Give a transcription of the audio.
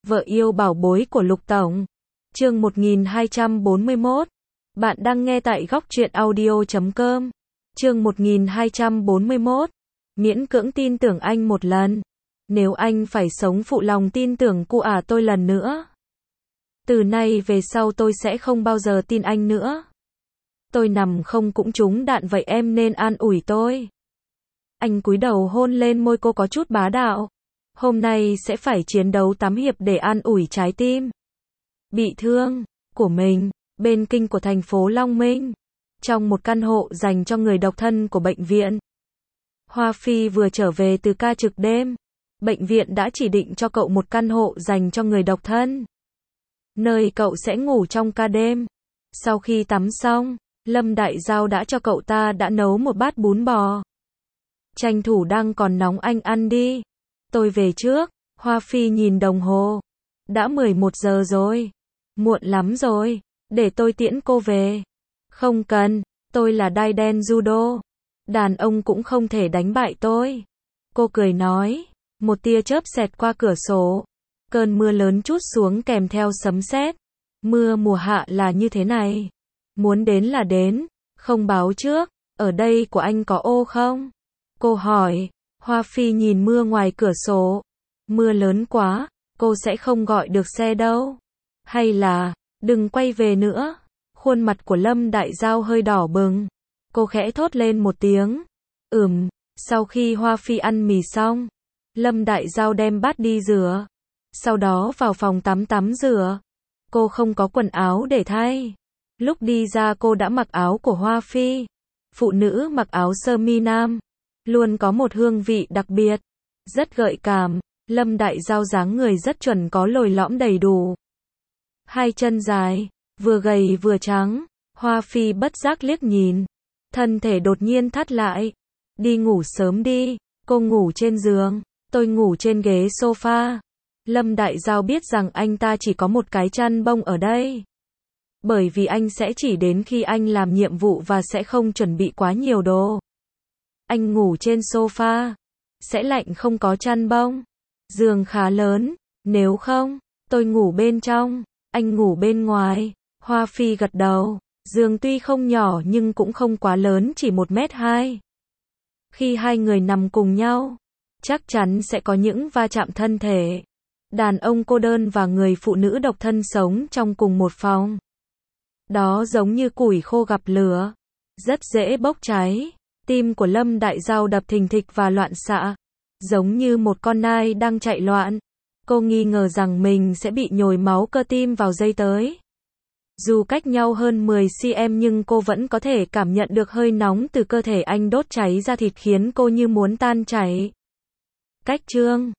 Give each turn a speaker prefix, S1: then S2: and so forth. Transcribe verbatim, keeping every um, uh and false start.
S1: Vợ yêu bảo bối của Lục Tổng. Chương một nghìn hai trăm bốn mươi mốt. Bạn đang nghe tại góc truyện audio chấm com. Chương một nghìn hai trăm bốn mươi mốt. Miễn cưỡng tin tưởng anh một lần. Nếu anh phải sống phụ lòng tin tưởng cụ ả tôi lần nữa. Từ nay về sau tôi sẽ không bao giờ tin anh nữa. Tôi nằm không cũng trúng đạn vậy em nên an ủi tôi. Anh cúi đầu hôn lên môi cô có chút bá đạo. Hôm nay sẽ phải chiến đấu tám hiệp để an ủi trái tim bị thương của mình, bên kinh của thành phố Long Minh. Trong một căn hộ dành cho người độc thân của bệnh viện. Hoa Phi vừa trở về từ ca trực đêm. Bệnh viện đã chỉ định cho cậu một căn hộ dành cho người độc thân, nơi cậu sẽ ngủ trong ca đêm. Sau khi tắm xong, Lâm Đại Giao đã cho cậu ta đã nấu một bát bún bò. Tranh thủ đang còn nóng anh ăn đi. Tôi về trước. Hoa Phi nhìn đồng hồ. Đã mười một giờ rồi. Muộn lắm rồi. Để tôi tiễn cô về. Không cần. Tôi là đai đen judo. Đàn ông cũng không thể đánh bại tôi. Cô cười nói. Một tia chớp xẹt qua cửa sổ. Cơn mưa lớn trút xuống kèm theo sấm sét. Mưa mùa hạ là như thế này. Muốn đến là đến. Không báo trước. Ở đây của anh có ô không? Cô hỏi. Hoa Phi nhìn mưa ngoài cửa sổ. Mưa lớn quá. Cô sẽ không gọi được xe đâu. Hay là, đừng quay về nữa. Khuôn mặt của Lâm Đại Giao hơi đỏ bừng. Cô khẽ thốt lên một tiếng. Ừm. Sau khi Hoa Phi ăn mì xong, Lâm Đại Giao đem bát đi rửa. Sau đó vào phòng tắm tắm rửa. Cô không có quần áo để thay. Lúc đi ra cô đã mặc áo của Hoa Phi. Phụ nữ mặc áo sơ mi nam luôn có một hương vị đặc biệt, rất gợi cảm. Lâm Đại Giao dáng người rất chuẩn, có lồi lõm đầy đủ. Hai chân dài, vừa gầy vừa trắng. Hoa Phi bất giác liếc nhìn. Thân thể đột nhiên thắt lại. Đi ngủ sớm đi. Cô ngủ trên giường. Tôi ngủ trên ghế sofa. Lâm Đại Giao biết rằng anh ta chỉ có một cái chăn bông ở đây. Bởi vì anh sẽ chỉ đến khi anh làm nhiệm vụ và sẽ không chuẩn bị quá nhiều đồ. Anh ngủ trên sofa. Sẽ lạnh không có chăn bông. Giường khá lớn. Nếu không, tôi ngủ bên trong. Anh ngủ bên ngoài. Hoa Phi gật đầu. Giường tuy không nhỏ nhưng cũng không quá lớn, chỉ một mét hai. Khi hai người nằm cùng nhau, chắc chắn sẽ có những va chạm thân thể. Đàn ông cô đơn và người phụ nữ độc thân sống trong cùng một phòng. Đó giống như củi khô gặp lửa. Rất dễ bốc cháy. Tim của Lâm Đại Giao đập thình thịch và loạn xạ. Giống như một con nai đang chạy loạn. Cô nghi ngờ rằng mình sẽ bị nhồi máu cơ tim vào giây tới. Dù cách nhau hơn mười xăng-ti-mét nhưng cô vẫn có thể cảm nhận được hơi nóng từ cơ thể anh đốt cháy ra thịt khiến cô như muốn tan chảy. Cách chương